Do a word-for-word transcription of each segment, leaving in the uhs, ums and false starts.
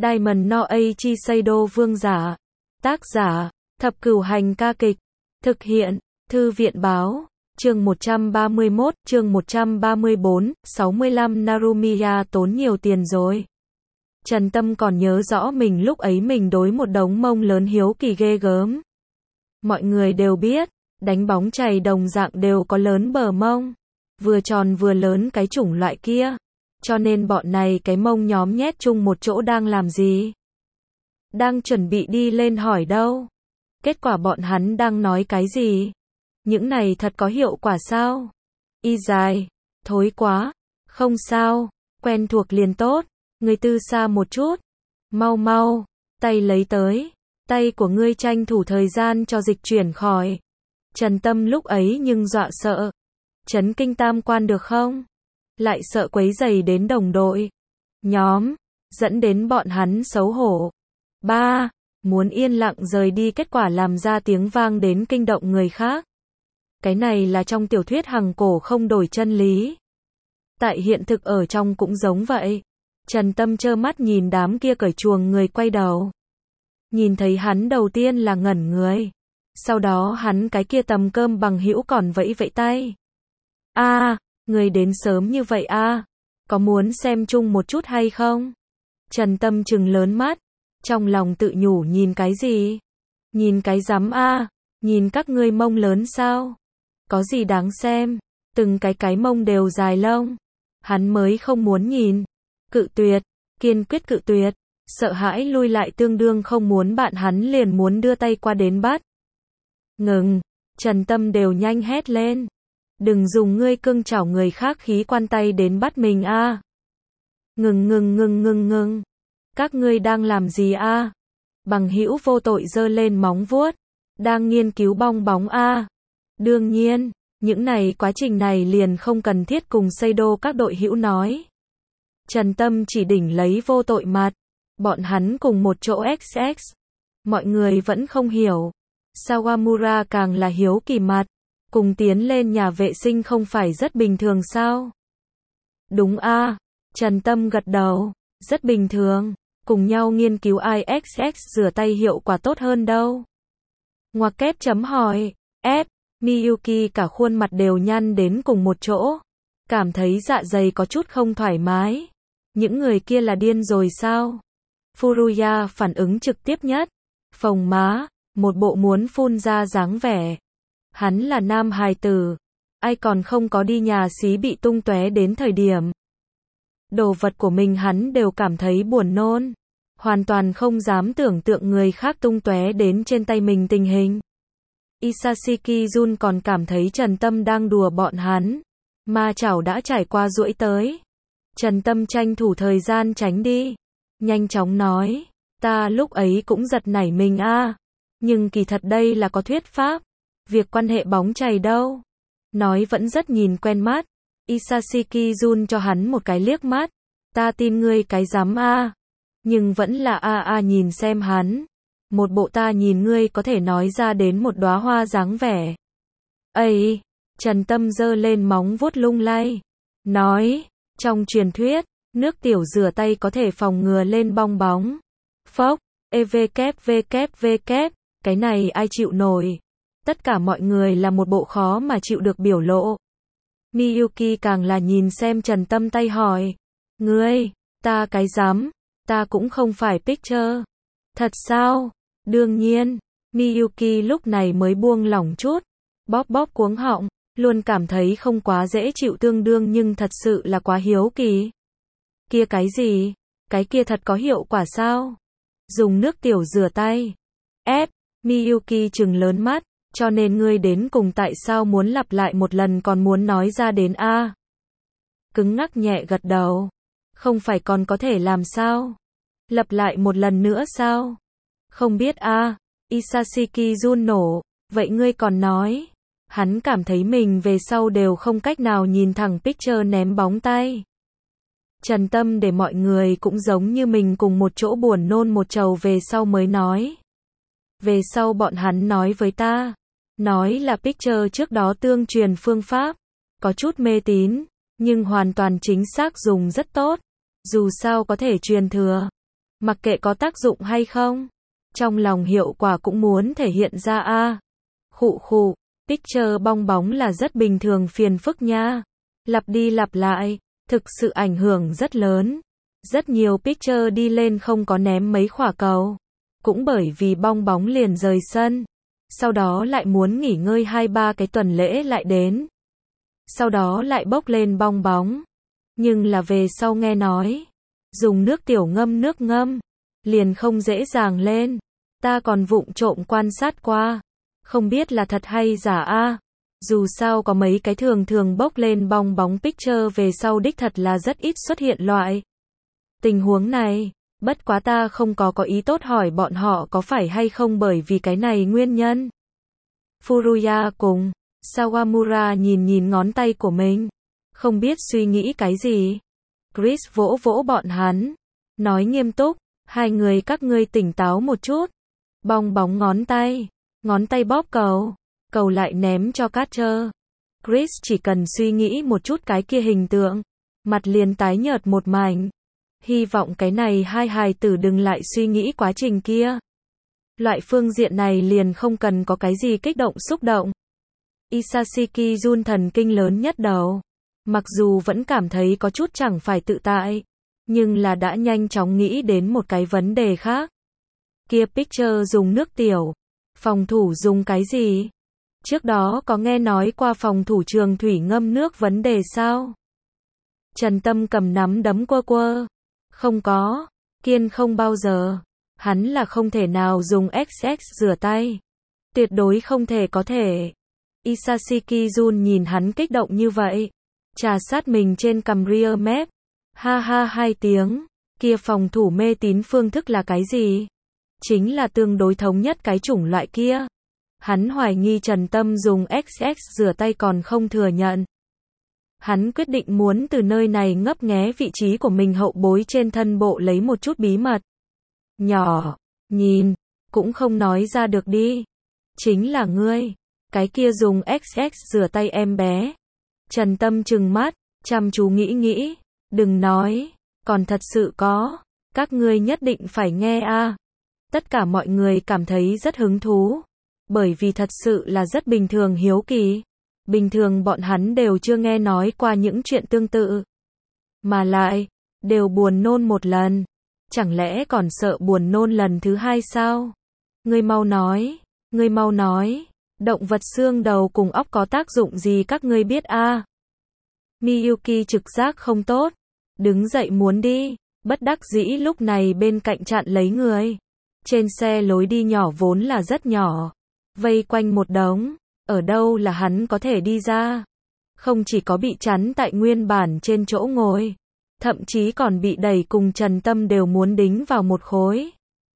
Diamond no Eiichi Seido Vương giả. Tác giả, Thập Cửu Hành ca kịch. Thực hiện, Thư viện báo. Chương một trăm ba mươi mốt, chương một trăm ba mươi bốn, sáu mươi lăm Narumiya tốn nhiều tiền rồi. Trần Tâm còn nhớ rõ mình lúc ấy mình đối một đống mông lớn hiếu kỳ ghê gớm. Mọi người đều biết, đánh bóng chày đồng dạng đều có lớn bờ mông. Vừa tròn vừa lớn cái chủng loại kia. Cho nên bọn này cái mông nhóm nhét chung một chỗ đang làm gì? Đang chuẩn bị đi lên hỏi đâu? Kết quả bọn hắn đang nói cái gì? Những này thật có hiệu quả sao? Y dài, thối quá, không sao, quen thuộc liền tốt, người tư xa một chút. Mau mau, tay lấy tới, tay của ngươi tranh thủ thời gian cho dịch chuyển khỏi. Trần Tâm lúc ấy nhưng dọa sợ. Chấn kinh tam quan được không? Lại sợ quấy rầy đến đồng đội. Nhóm, dẫn đến bọn hắn xấu hổ. Ba, muốn yên lặng rời đi kết quả làm ra tiếng vang đến kinh động người khác. Cái này là trong tiểu thuyết hằng cổ không đổi chân lý. Tại hiện thực ở trong cũng giống vậy. Trần Tâm trơ mắt nhìn đám kia cởi chuồng người quay đầu. Nhìn thấy hắn đầu tiên là ngẩn người. Sau đó hắn cái kia tầm cơm bằng hữu còn vẫy vẫy tay. A, à, người đến sớm như vậy a, à? Có muốn xem chung một chút hay không? Trần Tâm trừng lớn mắt, trong lòng tự nhủ nhìn cái gì? Nhìn cái rắm a, à? Nhìn các ngươi mông lớn sao? Có gì đáng xem? Từng cái cái mông đều dài lông. Hắn mới không muốn nhìn. Cự tuyệt, kiên quyết cự tuyệt, sợ hãi lui lại tương đương không muốn bạn hắn liền muốn đưa tay qua đến bắt. Ngừng, Trần Tâm đều nhanh hét lên. Đừng dùng ngươi cưng chảo người khác khí quan tay đến bắt mình a. À. Ngừng ngừng ngừng ngừng ngừng. Các ngươi đang làm gì a? À? Bằng hữu vô tội giơ lên móng vuốt. Đang nghiên cứu bong bóng a. À. Đương nhiên, những này quá trình này liền không cần thiết cùng Seido các đội hữu nói. Trần Tâm chỉ đỉnh lấy vô tội mặt. Bọn hắn cùng một chỗ ích ích. Mọi người vẫn không hiểu. Sawamura càng là hiếu kỳ mặt. Cùng tiến lên nhà vệ sinh không phải rất bình thường sao? Đúng a, à. Trần Tâm gật đầu. Rất bình thường. Cùng nhau nghiên cứu ai ích ích rửa tay hiệu quả tốt hơn đâu. Ngoặc kép chấm hỏi. F. Miyuki cả khuôn mặt đều nhăn đến cùng một chỗ. Cảm thấy dạ dày có chút không thoải mái. Những người kia là điên rồi sao? Furuya phản ứng trực tiếp nhất. Phồng má, một bộ muốn phun ra dáng vẻ. Hắn là nam hài tử. Ai còn không có đi nhà xí bị tung tóe đến thời điểm. Đồ vật của mình hắn đều cảm thấy buồn nôn. Hoàn toàn không dám tưởng tượng người khác tung tóe đến trên tay mình tình hình. Isashiki Jun còn cảm thấy Trần Tâm đang đùa bọn hắn. Ma chảo đã trải qua duỗi tới. Trần Tâm tranh thủ thời gian tránh đi. Nhanh chóng nói. Ta lúc ấy cũng giật nảy mình a, à. Nhưng kỳ thật đây là có thuyết pháp. Việc quan hệ bóng chày đâu. Nói vẫn rất nhìn quen mắt. Isashiki Jun cho hắn một cái liếc mắt. Ta tin ngươi cái dám a. À. Nhưng vẫn là a a nhìn xem hắn. Một bộ ta nhìn ngươi có thể nói ra đến một đóa hoa dáng vẻ. Ây, Trần Tâm giơ lên móng vuốt lung lay. Nói, trong truyền thuyết, nước tiểu rửa tay có thể phòng ngừa lên bong bóng. Phốc, evkvkvk, cái này ai chịu nổi. Tất cả mọi người là một bộ khó mà chịu được biểu lộ. Miyuki càng là nhìn xem Trần Tâm tay hỏi. Ngươi, ta cái dám, ta cũng không phải picture. Thật sao? Đương nhiên, Miyuki lúc này mới buông lỏng chút. Bóp bóp cuống họng, luôn cảm thấy không quá dễ chịu tương đương nhưng thật sự là quá hiếu kỳ. Kia cái gì? Cái kia thật có hiệu quả sao? Dùng nước tiểu rửa tay. Ép, Miyuki trừng lớn mắt. Cho nên ngươi đến cùng tại sao muốn lặp lại một lần còn muốn nói ra đến a? À? Cứng ngắc nhẹ gật đầu. Không phải còn có thể làm sao? Lặp lại một lần nữa sao? Không biết a. À? Isashiki Jun nổ. Vậy ngươi còn nói? Hắn cảm thấy mình về sau đều không cách nào nhìn thẳng picture ném bóng tay. Trần Tâm để mọi người cũng giống như mình cùng một chỗ buồn nôn một trầu về sau mới nói. Về sau bọn hắn nói với ta. Nói là picture trước đó tương truyền phương pháp. Có chút mê tín. Nhưng hoàn toàn chính xác dùng rất tốt. Dù sao có thể truyền thừa. Mặc kệ có tác dụng hay không. Trong lòng hiệu quả cũng muốn thể hiện ra a. Khụ khụ, picture bong bóng là rất bình thường phiền phức nha. Lặp đi lặp lại, thực sự ảnh hưởng rất lớn. Rất nhiều picture đi lên không có ném mấy quả cầu. Cũng bởi vì bong bóng liền rời sân. Sau đó lại muốn nghỉ ngơi hai ba cái tuần lễ lại đến. Sau đó lại bốc lên bong bóng. Nhưng là về sau nghe nói, dùng nước tiểu ngâm nước ngâm, liền không dễ dàng lên. Ta còn vụng trộm quan sát qua. Không biết là thật hay giả a. Dù sao có mấy cái thường thường bốc lên bong bóng picture về sau đích thật là rất ít xuất hiện loại tình huống này. Bất quá ta không có có ý tốt hỏi bọn họ có phải hay không bởi vì cái này nguyên nhân. Furuya cùng Sawamura nhìn nhìn ngón tay của mình, không biết suy nghĩ cái gì. Chris vỗ vỗ bọn hắn, nói nghiêm túc, hai người các ngươi tỉnh táo một chút. Bong bóng ngón tay, ngón tay bóp cầu, cầu lại ném cho Carter. Chris chỉ cần suy nghĩ một chút cái kia hình tượng, mặt liền tái nhợt một mảnh. Hy vọng cái này hai hài tử đừng lại suy nghĩ quá trình kia. Loại phương diện này liền không cần có cái gì kích động xúc động. Isashiki Jun thần kinh lớn nhất đầu. Mặc dù vẫn cảm thấy có chút chẳng phải tự tại, nhưng là đã nhanh chóng nghĩ đến một cái vấn đề khác. Kia picture dùng nước tiểu, phòng thủ dùng cái gì? Trước đó có nghe nói qua phòng thủ trường thủy ngâm nước vấn đề sao? Trần Tâm cầm nắm đấm quơ quơ. Không có, Kiên không bao giờ. Hắn là không thể nào dùng ích ích rửa tay. Tuyệt đối không thể có thể. Isashiki Jun nhìn hắn kích động như vậy. Trà sát mình trên cằm rear mép. Ha ha hai tiếng. Kia phòng thủ mê tín phương thức là cái gì? Chính là tương đối thống nhất cái chủng loại kia. Hắn hoài nghi Trần Tâm dùng ích ích rửa tay còn không thừa nhận. Hắn quyết định muốn từ nơi này ngấp nghé vị trí của mình hậu bối trên thân bộ lấy một chút bí mật. Nhỏ, nhìn, cũng không nói ra được đi. Chính là ngươi, cái kia dùng ích ích rửa tay em bé. Trần Tâm trừng mắt, chăm chú nghĩ nghĩ, đừng nói, còn thật sự có, các ngươi nhất định phải nghe a. Tất cả mọi người cảm thấy rất hứng thú, bởi vì thật sự là rất bình thường hiếu kỳ. Bình thường bọn hắn đều chưa nghe nói qua những chuyện tương tự. Mà lại, đều buồn nôn một lần. Chẳng lẽ còn sợ buồn nôn lần thứ hai sao? Ngươi mau nói, ngươi mau nói, động vật xương đầu cùng óc có tác dụng gì các ngươi biết a? À? Miyuki trực giác không tốt, đứng dậy muốn đi, bất đắc dĩ lúc này bên cạnh chặn lấy người. Trên xe lối đi nhỏ vốn là rất nhỏ, vây quanh một đống. Ở đâu là hắn có thể đi ra? Không chỉ có bị chắn tại nguyên bản trên chỗ ngồi, thậm chí còn bị đẩy cùng Trần Tâm đều muốn đính vào một khối.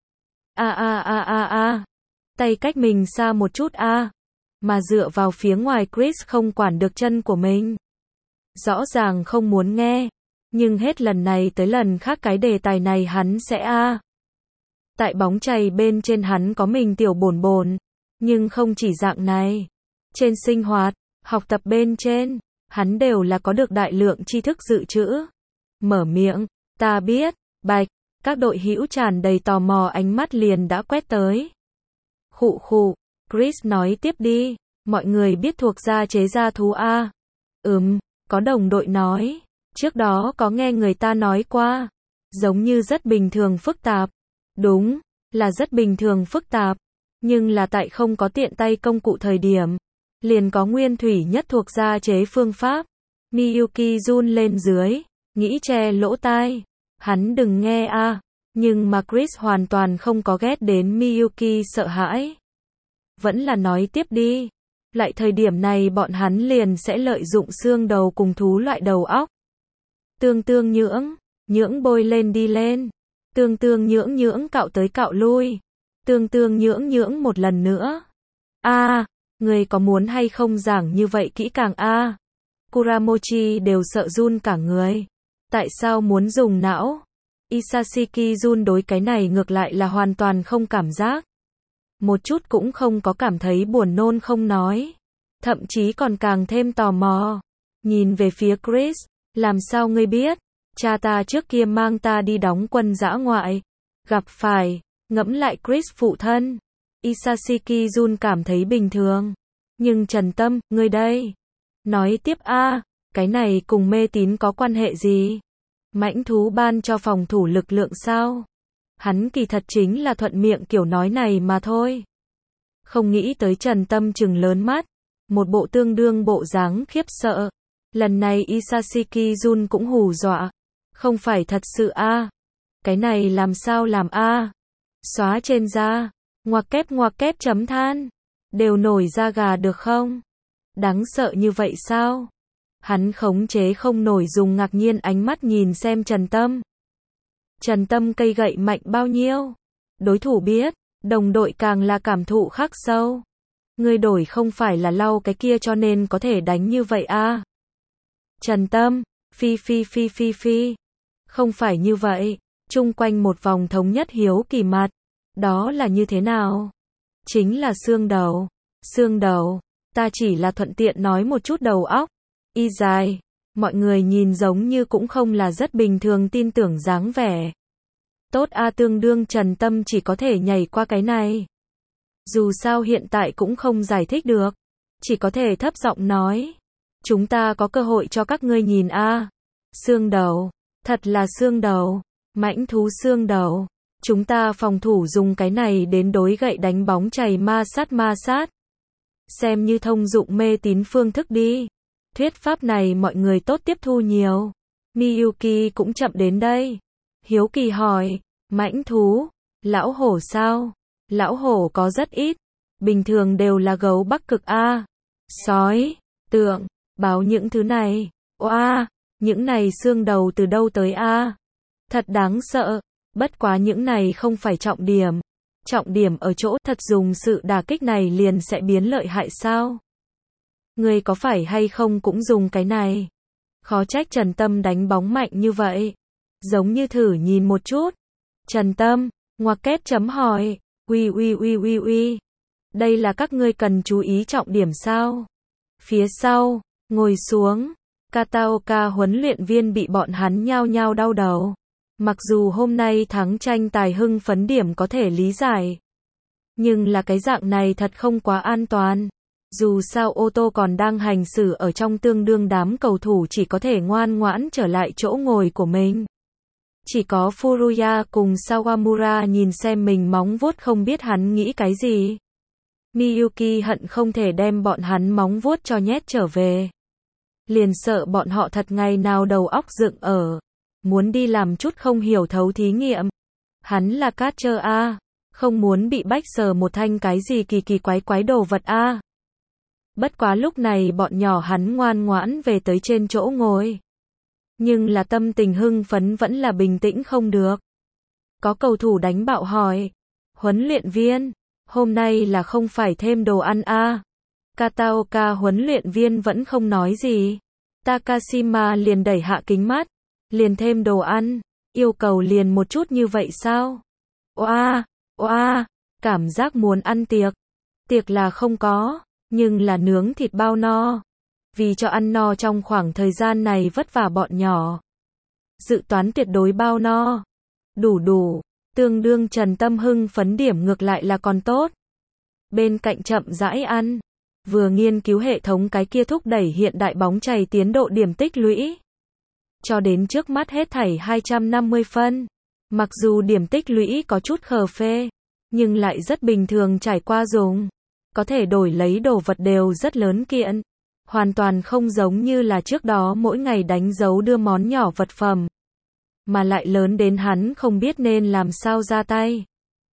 A a a a a. Tay cách mình xa một chút a. À. Mà dựa vào phía ngoài Chris không quản được chân của mình. Rõ ràng không muốn nghe, nhưng hết lần này tới lần khác cái đề tài này hắn sẽ a. À. Tại bóng chày bên trên hắn có mình tiểu bồn bồn, nhưng không chỉ dạng này. Trên sinh hoạt, học tập bên trên, hắn đều là có được đại lượng tri thức dự trữ. Mở miệng, ta biết, bạch, các đội hữu tràn đầy tò mò ánh mắt liền đã quét tới. Khụ khụ, Chris nói tiếp đi, mọi người biết thuộc gia chế gia thú a? Ừm, có đồng đội nói, trước đó có nghe người ta nói qua, giống như rất bình thường phức tạp. Đúng, là rất bình thường phức tạp, nhưng là tại không có tiện tay công cụ thời điểm. Liền có nguyên thủy nhất thuộc gia chế phương pháp. Miyuki run lên dưới, nghĩ che lỗ tai. Hắn đừng nghe a. À. Nhưng mà Chris hoàn toàn không có ghét đến Miyuki sợ hãi. Vẫn là nói tiếp đi. Lại thời điểm này bọn hắn liền sẽ lợi dụng xương đầu cùng thú loại đầu óc. Tương tương nhưỡng, nhưỡng bôi lên đi lên. Tương tương nhưỡng nhưỡng cạo tới cạo lui. Tương tương nhưỡng nhưỡng một lần nữa. A. À, người có muốn hay không giảng như vậy kỹ càng a? À? Kuramochi đều sợ run cả người. Tại sao muốn dùng não? Isashiki Jun đối cái này ngược lại là hoàn toàn không cảm giác. Một chút cũng không có cảm thấy buồn nôn không nói. Thậm chí còn càng thêm tò mò. Nhìn về phía Chris, làm sao ngươi biết? Cha ta trước kia mang ta đi đóng quân dã ngoại. Gặp phải, ngẫm lại Chris phụ thân. Isashiki Jun cảm thấy bình thường. Nhưng Trần Tâm, ngươi đây. Nói tiếp a, cái này cùng mê tín có quan hệ gì? Mãnh thú ban cho phòng thủ lực lượng sao? Hắn kỳ thật chính là thuận miệng kiểu nói này mà thôi. Không nghĩ tới Trần Tâm trừng lớn mắt. Một bộ tương đương bộ dáng khiếp sợ. Lần này Isashiki Jun cũng hù dọa. Không phải thật sự a. Cái này làm sao làm a? Xóa trên da. Ngoặc kép ngoặc kép chấm than. Đều nổi da gà được không? Đáng sợ như vậy sao? Hắn khống chế không nổi dùng ngạc nhiên ánh mắt nhìn xem Trần Tâm. Trần Tâm cây gậy mạnh bao nhiêu? Đối thủ biết, đồng đội càng là cảm thụ khắc sâu. Ngươi đổi không phải là lau cái kia cho nên có thể đánh như vậy a. Trần Tâm, phi phi phi phi phi. Không phải như vậy, chung quanh một vòng thống nhất hiếu kỳ mặt. Đó là như thế nào? Chính là xương đầu. Xương đầu, ta chỉ là thuận tiện nói một chút đầu óc. Y dài, mọi người nhìn giống như cũng không là rất bình thường tin tưởng dáng vẻ. Tốt a, tương đương Trần Tâm chỉ có thể nhảy qua cái này. Dù sao hiện tại cũng không giải thích được. Chỉ có thể thấp giọng nói. Chúng ta có cơ hội cho các ngươi nhìn a. Xương đầu, thật là xương đầu. Mãnh thú xương đầu. Chúng ta phòng thủ dùng cái này đến đối gậy đánh bóng chày ma sát ma sát. Xem như thông dụng mê tín phương thức đi. Thuyết pháp này mọi người tốt tiếp thu nhiều. Miyuki cũng chậm đến đây. Hiếu kỳ hỏi, mãnh thú, lão hổ sao? Lão hổ có rất ít. Bình thường đều là gấu Bắc Cực a. Sói, tượng, báo những thứ này. Oa, những này xương đầu từ đâu tới a? Thật đáng sợ. Bất quá những này không phải trọng điểm. Trọng điểm ở chỗ thật dùng sự đả kích này liền sẽ biến lợi hại sao? Ngươi có phải hay không cũng dùng cái này? Khó trách Trần Tâm đánh bóng mạnh như vậy. Giống như thử nhìn một chút. Trần Tâm, ngoặc kép chấm hỏi. Uy uy uy uy uy. Đây là các ngươi cần chú ý trọng điểm sao? Phía sau, ngồi xuống. Kataoka huấn luyện viên bị bọn hắn nhao nhao đau đầu. Mặc dù hôm nay thắng tranh tài hưng phấn điểm có thể lý giải. Nhưng là cái dạng này thật không quá an toàn. Dù sao ô tô còn đang hành xử ở trong tương đương đám cầu thủ chỉ có thể ngoan ngoãn trở lại chỗ ngồi của mình. Chỉ có Furuya cùng Sawamura nhìn xem mình móng vuốt không biết hắn nghĩ cái gì. Miyuki hận không thể đem bọn hắn móng vuốt cho nhét trở về. Liền sợ bọn họ thật ngày nào đầu óc dựng ở. Muốn đi làm chút không hiểu thấu thí nghiệm. Hắn là catcher a, không muốn bị bách sờ một thanh cái gì kỳ kỳ quái quái đồ vật a. Bất quá lúc này bọn nhỏ hắn ngoan ngoãn về tới trên chỗ ngồi. Nhưng là tâm tình hưng phấn vẫn là bình tĩnh không được. Có cầu thủ đánh bạo hỏi. Huấn luyện viên, hôm nay là không phải thêm đồ ăn a? Kataoka huấn luyện viên vẫn không nói gì. Takashima liền đẩy hạ kính mắt. Liền thêm đồ ăn, yêu cầu liền một chút như vậy sao? Oa, oa, cảm giác muốn ăn tiệc. Tiệc là không có, nhưng là nướng thịt bao no. Vì cho ăn no trong khoảng thời gian này vất vả bọn nhỏ. Dự toán tuyệt đối bao no. Đủ đủ, tương đương Trần Tâm hưng phấn điểm ngược lại là còn tốt. Bên cạnh chậm rãi ăn, vừa nghiên cứu hệ thống cái kia thúc đẩy hiện đại bóng chày tiến độ điểm tích lũy. Cho đến trước mắt hết thảy hai trăm năm mươi phân. Mặc dù điểm tích lũy có chút khờ phê, nhưng lại rất bình thường trải qua dùng. Có thể đổi lấy đồ vật đều rất lớn kiện. Hoàn toàn không giống như là trước đó mỗi ngày đánh dấu đưa món nhỏ vật phẩm. Mà lại lớn đến hắn không biết nên làm sao ra tay.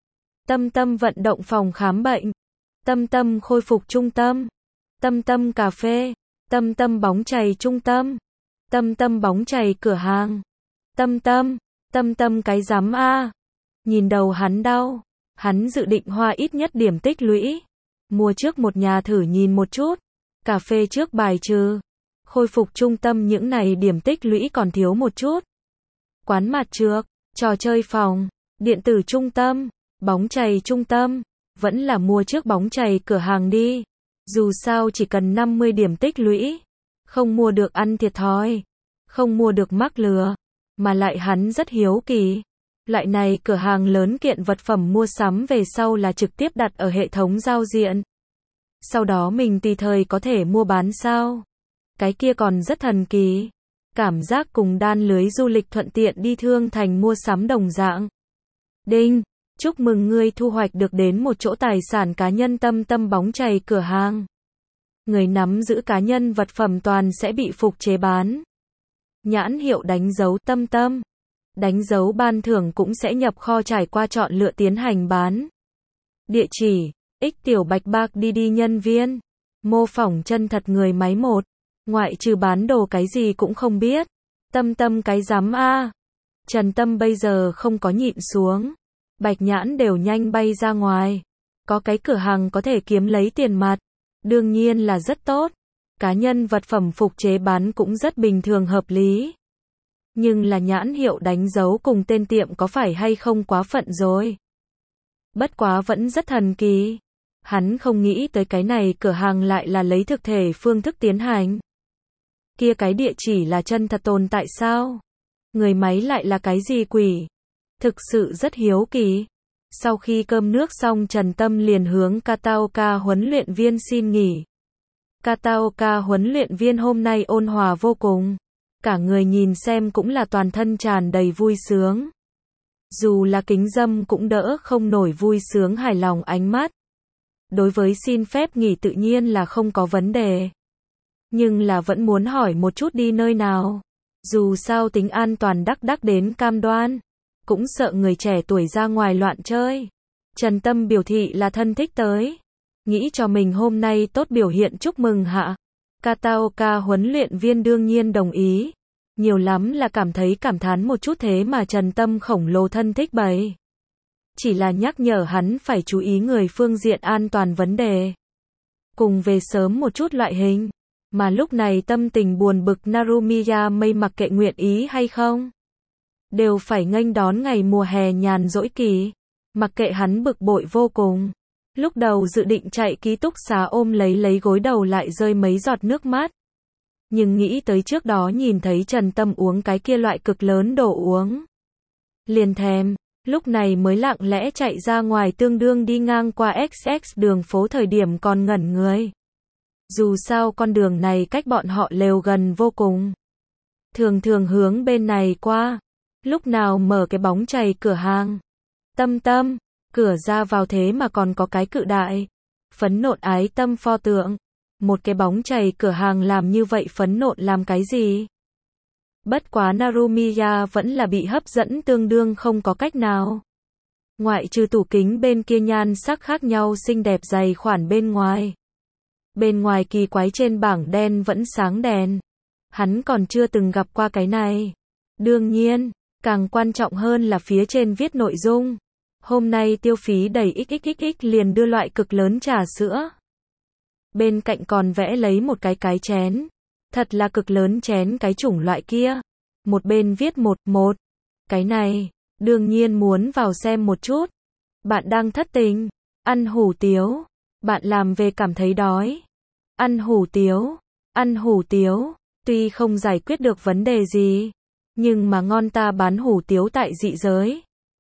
Tâm Tâm vận động phòng khám bệnh. Tâm Tâm khôi phục trung tâm. Tâm Tâm cà phê. Tâm Tâm bóng chày trung tâm. Tâm Tâm bóng chày cửa hàng. Tâm Tâm, Tâm Tâm cái rắm a. Nhìn đầu hắn đau, hắn dự định hoa ít nhất điểm tích lũy. Mua trước một nhà thử nhìn một chút. Cà phê trước bài trừ. Khôi phục trung tâm những này điểm tích lũy còn thiếu một chút. Quán mặt trược, trò chơi phòng, điện tử trung tâm, bóng chày trung tâm. Vẫn là mua trước bóng chày cửa hàng đi. Dù sao chỉ cần năm mươi điểm tích lũy. Không mua được ăn thiệt thòi. Không mua được mắc lừa. Mà lại hắn rất hiếu kỳ. Loại này cửa hàng lớn kiện vật phẩm mua sắm về sau là trực tiếp đặt ở hệ thống giao diện. Sau đó mình tùy thời có thể mua bán sao? Cái kia còn rất thần kỳ. Cảm giác cùng đan lưới du lịch thuận tiện đi thương thành mua sắm đồng dạng. Đinh, chúc mừng ngươi thu hoạch được đến một chỗ tài sản cá nhân Tâm Tâm bóng chày cửa hàng. Người nắm giữ cá nhân vật phẩm toàn sẽ bị phục chế bán. Nhãn hiệu đánh dấu Tâm Tâm. Đánh dấu ban thưởng cũng sẽ nhập kho trải qua chọn lựa tiến hành bán. Địa chỉ, X tiểu bạch bạc đi đi nhân viên. Mô phỏng chân thật người máy một. Ngoại trừ bán đồ cái gì cũng không biết. Tâm Tâm cái rắm a. Trần Tâm bây giờ không có nhịn xuống. Bạch nhãn đều nhanh bay ra ngoài. Có cái cửa hàng có thể kiếm lấy tiền mặt. Đương nhiên là rất tốt. Cá nhân vật phẩm phục chế bán cũng rất bình thường hợp lý. Nhưng là nhãn hiệu đánh dấu cùng tên tiệm có phải hay không quá phận rồi. Bất quá vẫn rất thần kỳ. Hắn không nghĩ tới cái này cửa hàng lại là lấy thực thể phương thức tiến hành. Kia cái địa chỉ là chân thật tồn tại sao? Người máy lại là cái gì quỷ? Thực sự rất hiếu kỳ. Sau khi cơm nước xong Trần Tâm liền hướng Kataoka huấn luyện viên xin nghỉ. Kataoka huấn luyện viên hôm nay ôn hòa vô cùng. Cả người nhìn xem cũng là toàn thân tràn đầy vui sướng. Dù là kính dâm cũng đỡ không nổi vui sướng hài lòng ánh mắt. Đối với xin phép nghỉ tự nhiên là không có vấn đề. Nhưng là vẫn muốn hỏi một chút đi nơi nào. Dù sao tính an toàn đắc đắc đến cam đoan. Cũng sợ người trẻ tuổi ra ngoài loạn chơi. Trần Tâm biểu thị là thân thích tới. Nghĩ cho mình hôm nay tốt biểu hiện chúc mừng hạ. Kataoka huấn luyện viên đương nhiên đồng ý. Nhiều lắm là cảm thấy cảm thán một chút thế mà Trần Tâm khổng lồ thân thích bày. Chỉ là nhắc nhở hắn phải chú ý người phương diện an toàn vấn đề. Cùng về sớm một chút loại hình. Mà lúc này tâm tình buồn bực Narumiya mây mặc kệ nguyện ý hay không. Đều phải nghênh đón ngày mùa hè nhàn rỗi kỳ. Mặc kệ hắn bực bội vô cùng. Lúc đầu dự định chạy ký túc xá ôm lấy lấy gối đầu lại rơi mấy giọt nước mắt. Nhưng nghĩ tới trước đó nhìn thấy Trần Tâm uống cái kia loại cực lớn đồ uống. Liền thèm, lúc này mới lặng lẽ chạy ra ngoài tương đương đi ngang qua ích ích đường phố thời điểm còn ngẩn người. Dù sao con đường này cách bọn họ lều gần vô cùng. Thường thường hướng bên này qua. Lúc nào mở cái bóng chày cửa hàng. Tâm Tâm, cửa ra vào thế mà còn có cái cự đại. Phấn nộn ái tâm pho tượng. Một cái bóng chày cửa hàng làm như vậy phấn nộn làm cái gì? Bất quá Narumiya vẫn là bị hấp dẫn tương đương không có cách nào. Ngoại trừ tủ kính bên kia nhan sắc khác nhau xinh đẹp dày khoản bên ngoài. Bên ngoài kỳ quái trên bảng đen vẫn sáng đèn. Hắn còn chưa từng gặp qua cái này. Đương nhiên, càng quan trọng hơn là phía trên viết nội dung. Hôm nay tiêu phí đầy xxxx liền đưa loại cực lớn trà sữa. Bên cạnh còn vẽ lấy một cái cái chén. Thật là cực lớn chén cái chủng loại kia. Một bên viết một, một. Cái này, đương nhiên muốn vào xem một chút. Bạn đang thất tình. Ăn hủ tiếu. Bạn làm về cảm thấy đói. Ăn hủ tiếu. Ăn hủ tiếu. Tuy không giải quyết được vấn đề gì. Nhưng mà ngon ta bán hủ tiếu tại dị giới.